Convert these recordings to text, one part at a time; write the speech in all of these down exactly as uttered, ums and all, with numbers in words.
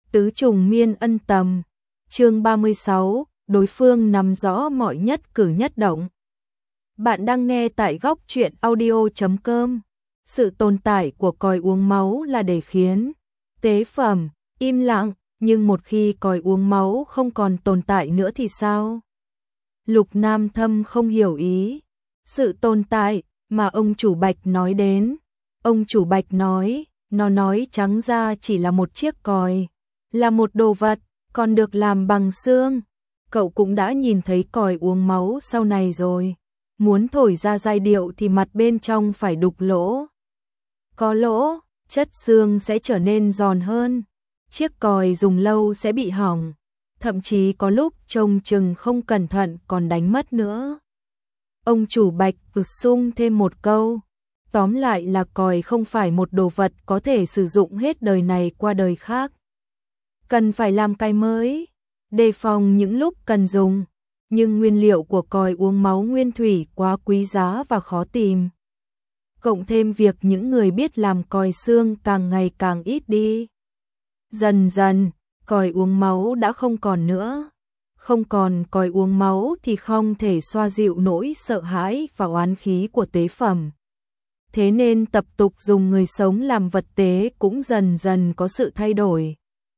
Tứ trùng miên ân tầm. Chương ba mươi sáu, đối phương nắm rõ mọi nhất cử nhất động. Bạn đang nghe tại góc truyện audio chấm com. Sự tồn tại của còi uống máu là để khiến tế phẩm im lặng, nhưng một khi còi uống máu không còn tồn tại nữa thì sao? Lục Nam Thâm không hiểu ý sự tồn tại mà ông chủ Bạch nói đến. Ông chủ Bạch nói, nó nói trắng ra chỉ là một chiếc còi, là một đồ vật, còn được làm bằng xương. Cậu cũng đã nhìn thấy còi uống máu sau này rồi. Muốn thổi ra giai điệu thì mặt bên trong phải đục lỗ. Có lỗ, chất xương sẽ trở nên giòn hơn. Chiếc còi dùng lâu sẽ bị hỏng. Thậm chí có lúc trông chừng không cẩn thận còn đánh mất nữa. Ông chủ Bạch bổ sung thêm một câu. Tóm lại là còi không phải một đồ vật có thể sử dụng hết đời này qua đời khác. Cần phải làm cái mới, đề phòng những lúc cần dùng. Nhưng nguyên liệu của còi uống máu nguyên thủy quá quý giá và khó tìm. Cộng thêm việc những người biết làm còi xương càng ngày càng ít đi. Dần dần, còi uống máu đã không còn nữa. Không còn còi uống máu thì không thể xoa dịu nỗi sợ hãi và oán khí của tế phẩm. Thế nên tập tục dùng người sống làm vật tế cũng dần dần có sự thay đổi.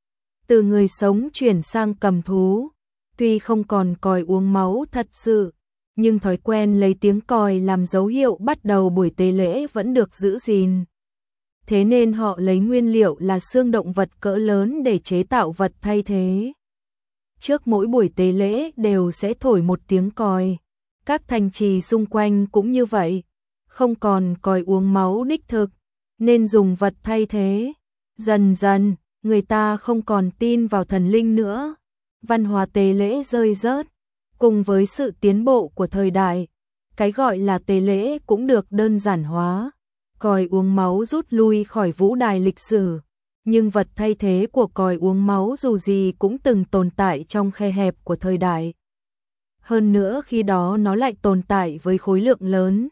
Từ người sống chuyển sang cầm thú. Tuy không còn còi uống máu thật sự, nhưng thói quen lấy tiếng còi làm dấu hiệu bắt đầu buổi tế lễ vẫn được giữ gìn. Thế nên họ lấy nguyên liệu là xương động vật cỡ lớn để chế tạo vật thay thế. Trước mỗi buổi tế lễ đều sẽ thổi một tiếng còi. Các thành trì xung quanh cũng như vậy. Không còn còi uống máu đích thực, nên dùng vật thay thế. Dần dần, người ta không còn tin vào thần linh nữa. Văn hóa tế lễ rơi rớt. Cùng với sự tiến bộ của thời đại, cái gọi là tế lễ cũng được đơn giản hóa. Còi uống máu rút lui khỏi vũ đài lịch sử. Nhưng vật thay thế của còi uống máu dù gì cũng từng tồn tại trong khe hẹp của thời đại. Hơn nữa khi đó nó lại tồn tại với khối lượng lớn.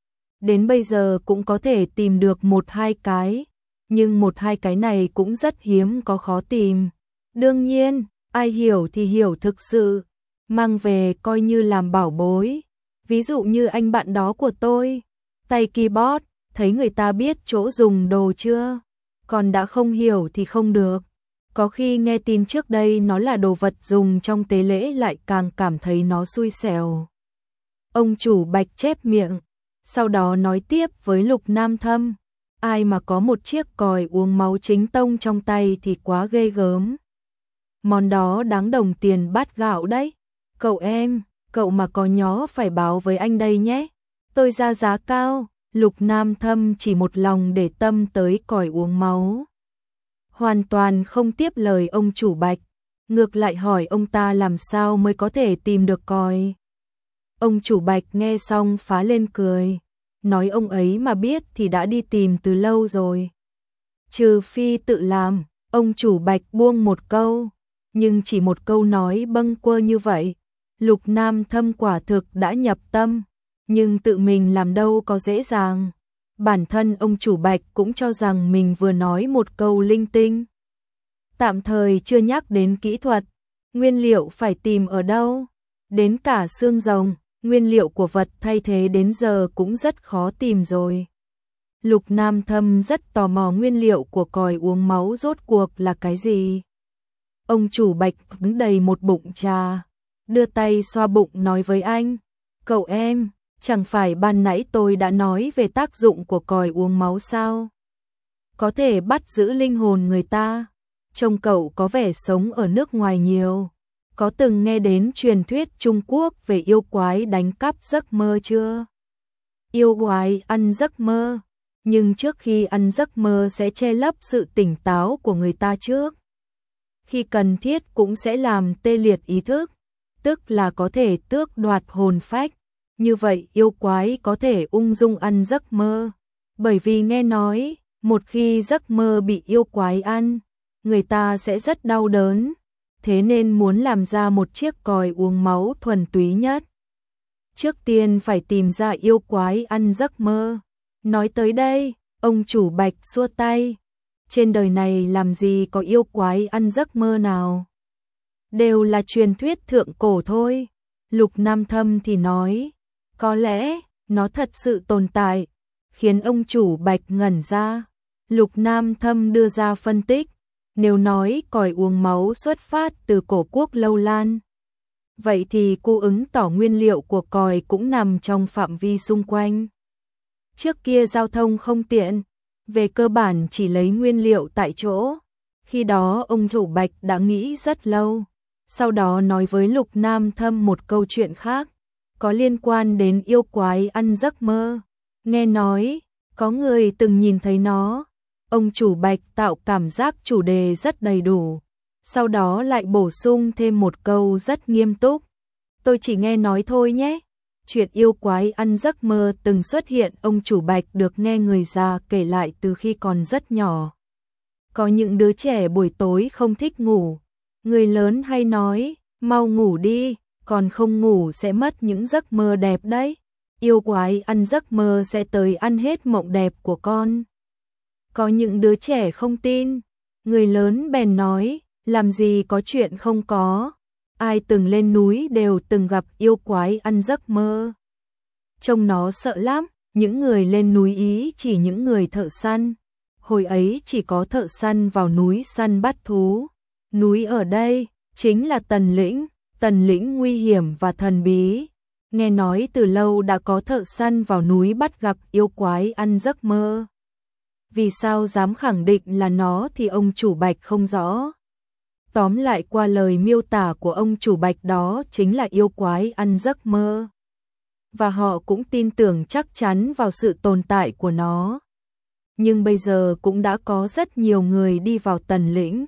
Đến bây giờ cũng có thể tìm được một hai cái, nhưng một hai cái này cũng rất hiếm có khó tìm. Đương nhiên, ai hiểu thì hiểu thực sự, mang về coi như làm bảo bối. Ví dụ như anh bạn đó của tôi, tay keyboard, thấy người ta biết chỗ dùng đồ chưa? Còn đã không hiểu thì không được. Có khi nghe tin trước đây nó là đồ vật dùng trong tế lễ lại càng cảm thấy nó xui xẻo. Ông chủ Bạch chép miệng, sau đó nói tiếp với Lục Nam Thâm. Ai mà có một chiếc còi uống máu chính tông trong tay thì quá ghê gớm. Món đó đáng đồng tiền bát gạo đấy. Cậu em, cậu mà có nhó phải báo với anh đây nhé. Tôi ra giá cao. Lục Nam Thâm chỉ một lòng để tâm tới còi uống máu. Hoàn toàn không tiếp lời ông chủ Bạch. Ngược lại hỏi ông ta làm sao mới có thể tìm được còi. Ông chủ Bạch nghe xong phá lên cười. Nói ông ấy mà biết thì đã đi tìm từ lâu rồi. Trừ phi tự làm, ông chủ Bạch buông một câu. Nhưng chỉ một câu nói bâng quơ như vậy. Lục Nam Thâm quả thực đã nhập tâm. Nhưng tự mình làm đâu có dễ dàng. Bản thân ông chủ Bạch cũng cho rằng mình vừa nói một câu linh tinh. Tạm thời chưa nhắc đến kỹ thuật. Nguyên liệu phải tìm ở đâu? Đến cả xương rồng, nguyên liệu của vật thay thế đến giờ cũng rất khó tìm rồi. Lục Nam Thâm rất tò mò nguyên liệu của còi uống máu rốt cuộc là cái gì. Ông chủ Bạch uống đầy một bụng trà, đưa tay xoa bụng nói với anh. Cậu em, chẳng phải ban nãy tôi đã nói về tác dụng của còi uống máu sao? Có thể bắt giữ linh hồn người ta. Trông cậu có vẻ sống ở nước ngoài nhiều. Có từng nghe đến truyền thuyết Trung Quốc về yêu quái đánh cắp giấc mơ chưa? Yêu quái ăn giấc mơ, nhưng trước khi ăn giấc mơ sẽ che lấp sự tỉnh táo của người ta trước. Khi cần thiết cũng sẽ làm tê liệt ý thức, tức là có thể tước đoạt hồn phách. Như vậy yêu quái có thể ung dung ăn giấc mơ. Bởi vì nghe nói, một khi giấc mơ bị yêu quái ăn, người ta sẽ rất đau đớn. Thế nên muốn làm ra một chiếc còi uống máu thuần túy nhất, trước tiên phải tìm ra yêu quái ăn giấc mơ. Nói tới đây, ông chủ Bạch xua tay. trên đời này làm gì có yêu quái ăn giấc mơ nào. Đều là truyền thuyết thượng cổ thôi. Lục Nam Thâm thì nói, có lẽ nó thật sự tồn tại, khiến ông chủ Bạch ngẩn ra. Lục Nam Thâm đưa ra phân tích, nếu nói còi uống máu xuất phát từ cổ quốc Lâu Lan, vậy thì cô ứng tỏ nguyên liệu của còi cũng nằm trong phạm vi xung quanh. Trước kia giao thông không tiện, về cơ bản chỉ lấy nguyên liệu tại chỗ. Khi đó ông chủ Bạch đã nghĩ rất lâu, sau đó nói với Lục Nam Thâm một câu chuyện khác, có liên quan đến yêu quái ăn giấc mơ. Nghe nói, có người từng nhìn thấy nó. Ông chủ Bạch tạo cảm giác chủ đề rất đầy đủ, sau đó lại bổ sung thêm một câu rất nghiêm túc. Tôi chỉ nghe nói thôi nhé. Chuyện yêu quái ăn giấc mơ từng xuất hiện, ông chủ Bạch được nghe người già kể lại từ khi còn rất nhỏ. Có những đứa trẻ buổi tối không thích ngủ, người lớn hay nói, mau ngủ đi, còn không ngủ sẽ mất những giấc mơ đẹp đấy. Yêu quái ăn giấc mơ sẽ tới ăn hết mộng đẹp của con. Có những đứa trẻ không tin, người lớn bèn nói, làm gì có chuyện không có. Ai từng lên núi đều từng gặp yêu quái ăn giấc mơ. Trông nó sợ lắm, những người lên núi ý chỉ những người thợ săn. Hồi ấy chỉ có thợ săn vào núi săn bắt thú. Núi ở đây chính là Tần Lĩnh, Tần Lĩnh nguy hiểm và thần bí. Nghe nói từ lâu đã có thợ săn vào núi bắt gặp yêu quái ăn giấc mơ. Vì sao dám khẳng định là nó thì ông chủ Bạch không rõ. Tóm lại qua lời miêu tả của ông chủ Bạch đó chính là yêu quái ăn giấc mơ. Và họ cũng tin tưởng chắc chắn vào sự tồn tại của nó. Nhưng bây giờ cũng đã có rất nhiều người đi vào Tần Lĩnh.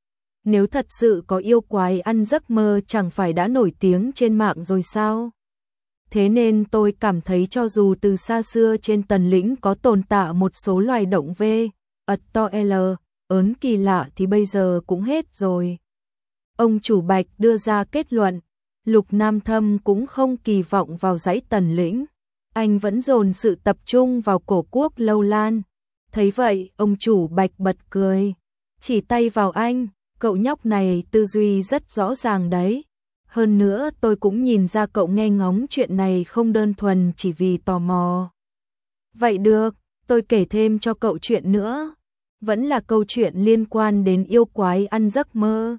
Nếu thật sự có yêu quái ăn giấc mơ chẳng phải đã nổi tiếng trên mạng rồi sao? Thế nên tôi cảm thấy cho dù từ xa xưa trên Tần Lĩnh có tồn tại một số loài động V, ật to L, ớn kỳ lạ thì bây giờ cũng hết rồi. Ông chủ Bạch đưa ra kết luận, Lục Nam Thâm cũng không kỳ vọng vào dãy Tần Lĩnh. Anh vẫn dồn sự tập trung vào cổ quốc Lâu Lan. Thấy vậy, ông chủ Bạch bật cười, chỉ tay vào anh, cậu nhóc này tư duy rất rõ ràng đấy. Hơn nữa tôi cũng nhìn ra cậu nghe ngóng chuyện này không đơn thuần chỉ vì tò mò. Vậy được, tôi kể thêm cho cậu chuyện nữa. Vẫn là câu chuyện liên quan đến yêu quái ăn giấc mơ.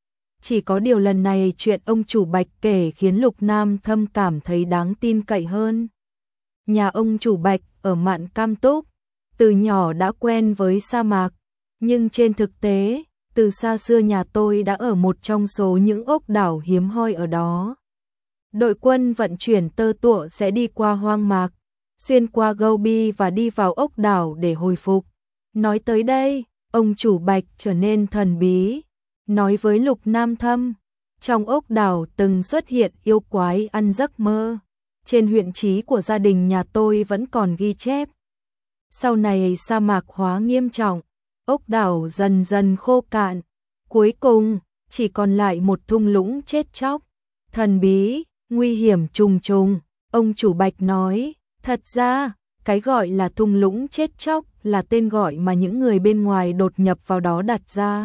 Chỉ có điều lần này chuyện ông chủ Bạch kể khiến Lục Nam Thâm cảm thấy đáng tin cậy hơn. Nhà ông chủ Bạch ở Mạn Cam Túc, từ nhỏ đã quen với sa mạc. Nhưng trên thực tế, từ xa xưa nhà tôi đã ở một trong số những ốc đảo hiếm hoi ở đó. Đội quân vận chuyển tơ tụa sẽ đi qua hoang mạc, xuyên qua Gobi và đi vào ốc đảo để hồi phục. Nói tới đây, ông chủ Bạch trở nên thần bí, nói với Lục Nam Thâm, trong ốc đảo từng xuất hiện yêu quái ăn giấc mơ. Trên huyện trí của gia đình nhà tôi vẫn còn ghi chép. Sau này sa mạc hóa nghiêm trọng, ốc đảo dần dần khô cạn, cuối cùng chỉ còn lại một thung lũng chết chóc, thần bí, nguy hiểm trùng trùng. Ông chủ Bạch nói, thật ra, cái gọi là thung lũng chết chóc là tên gọi mà những người bên ngoài đột nhập vào đó đặt ra.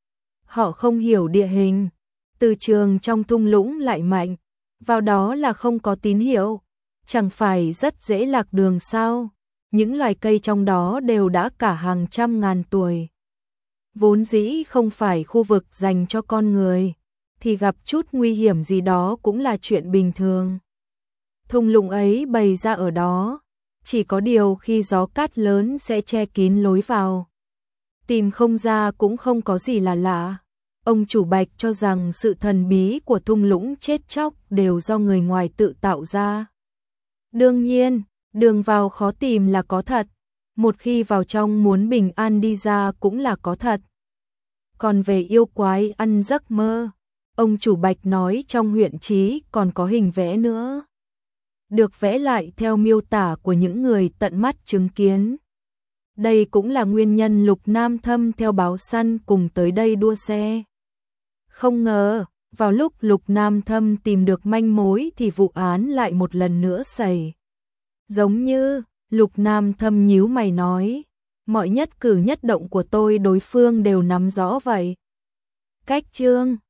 Họ không hiểu địa hình, từ trường trong thung lũng lại mạnh, vào đó là không có tín hiệu, chẳng phải rất dễ lạc đường sao? Những loài cây trong đó đều đã cả hàng trăm ngàn tuổi. Vốn dĩ không phải khu vực dành cho con người, thì gặp chút nguy hiểm gì đó cũng là chuyện bình thường. Thung lũng ấy bày ra ở đó, chỉ có điều khi gió cát lớn sẽ che kín lối vào. Tìm không ra cũng không có gì là lạ. Ông chủ Bạch cho rằng sự thần bí của thung lũng chết chóc đều do người ngoài tự tạo ra. Đương nhiên, đường vào khó tìm là có thật, một khi vào trong muốn bình an đi ra cũng là có thật. Còn về yêu quái ăn giấc mơ, ông chủ Bạch nói trong huyện trí còn có hình vẽ nữa. Được vẽ lại theo miêu tả của những người tận mắt chứng kiến. Đây cũng là nguyên nhân Lục Nam Thâm theo báo săn cùng tới đây đua xe. Không ngờ, vào lúc Lục Nam Thâm tìm được manh mối thì vụ án lại một lần nữa xảy. Giống như, Lục Nam Thâm nhíu mày nói, mọi nhất cử nhất động của tôi đối phương đều nắm rõ vậy. Cách chương